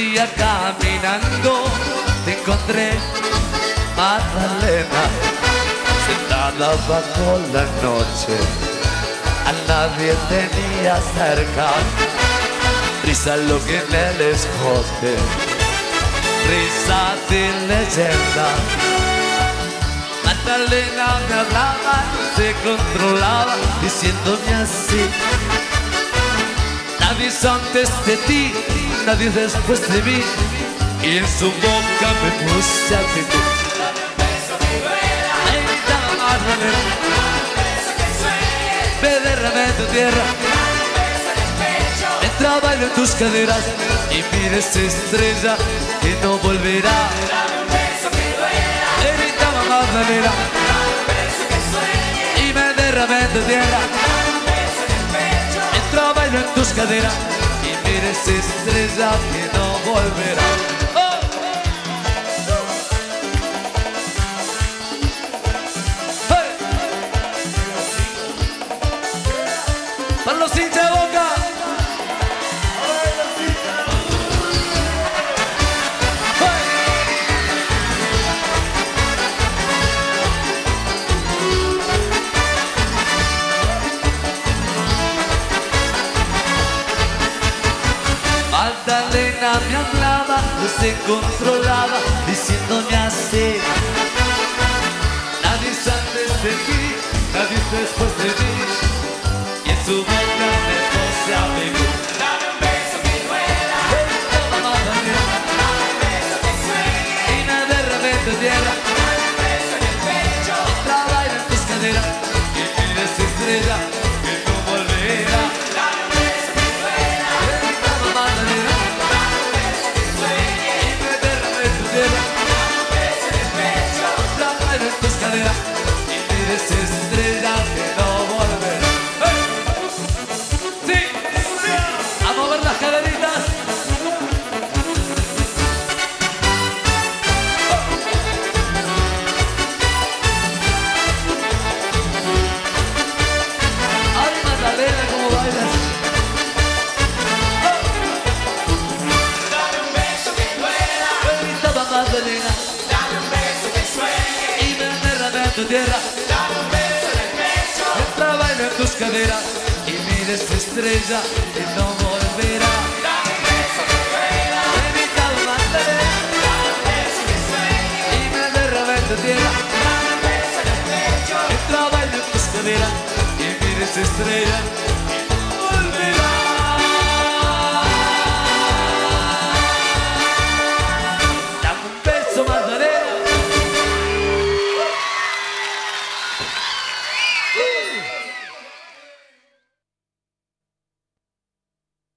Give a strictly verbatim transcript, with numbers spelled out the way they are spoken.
día caminando te encontré, Magdalena, sentada bajo la noche, a nadie tenía cerca, risa lo que en el escote, risa de leyenda. Magdalena me hablaba, se controlaba, diciéndome así: nadie es antes de ti, nadie después de mí. Y en su boca me puse a ti. Me gritaba Magdalena, me derramé en tu tierra, entra bailo en tus caderas y mires estrella que no volverá. Me gritaba Magdalena y me derramé en tu tierra, entra bailo en tus caderas y mires estrella que no volverá. Para los hinchas de Boca. Magdalena me hablaba, no se controlaba, diciéndome así: nadie es antes de ti, nadie es después de mí. Y en su boca me puse a vivir. Dame un beso que duela, dame Magdalena, dame un beso que sueñe, y me derramé en tu tierra, dame un beso en el pecho, otra baila en tus caderas y mires estrella que no volverá. Dame un beso que duela, dame Magdalena, dame un beso que sueñe, y me derramé en tu tierra, dame un beso en el pecho, otra baila en tus caderas y mires estrella que no volverá. Dame un beso que sueñe y me derramé en tu tierra, dame un beso en el pecho, entra bailo en tus caderas y mires estrella que no volverá. dame un beso que duela, Me gritaba Magdalena dame un beso que sueñe, y me derramé en tu tierra, dame un beso en el pecho, entra bailo en tus caderas y mires estrella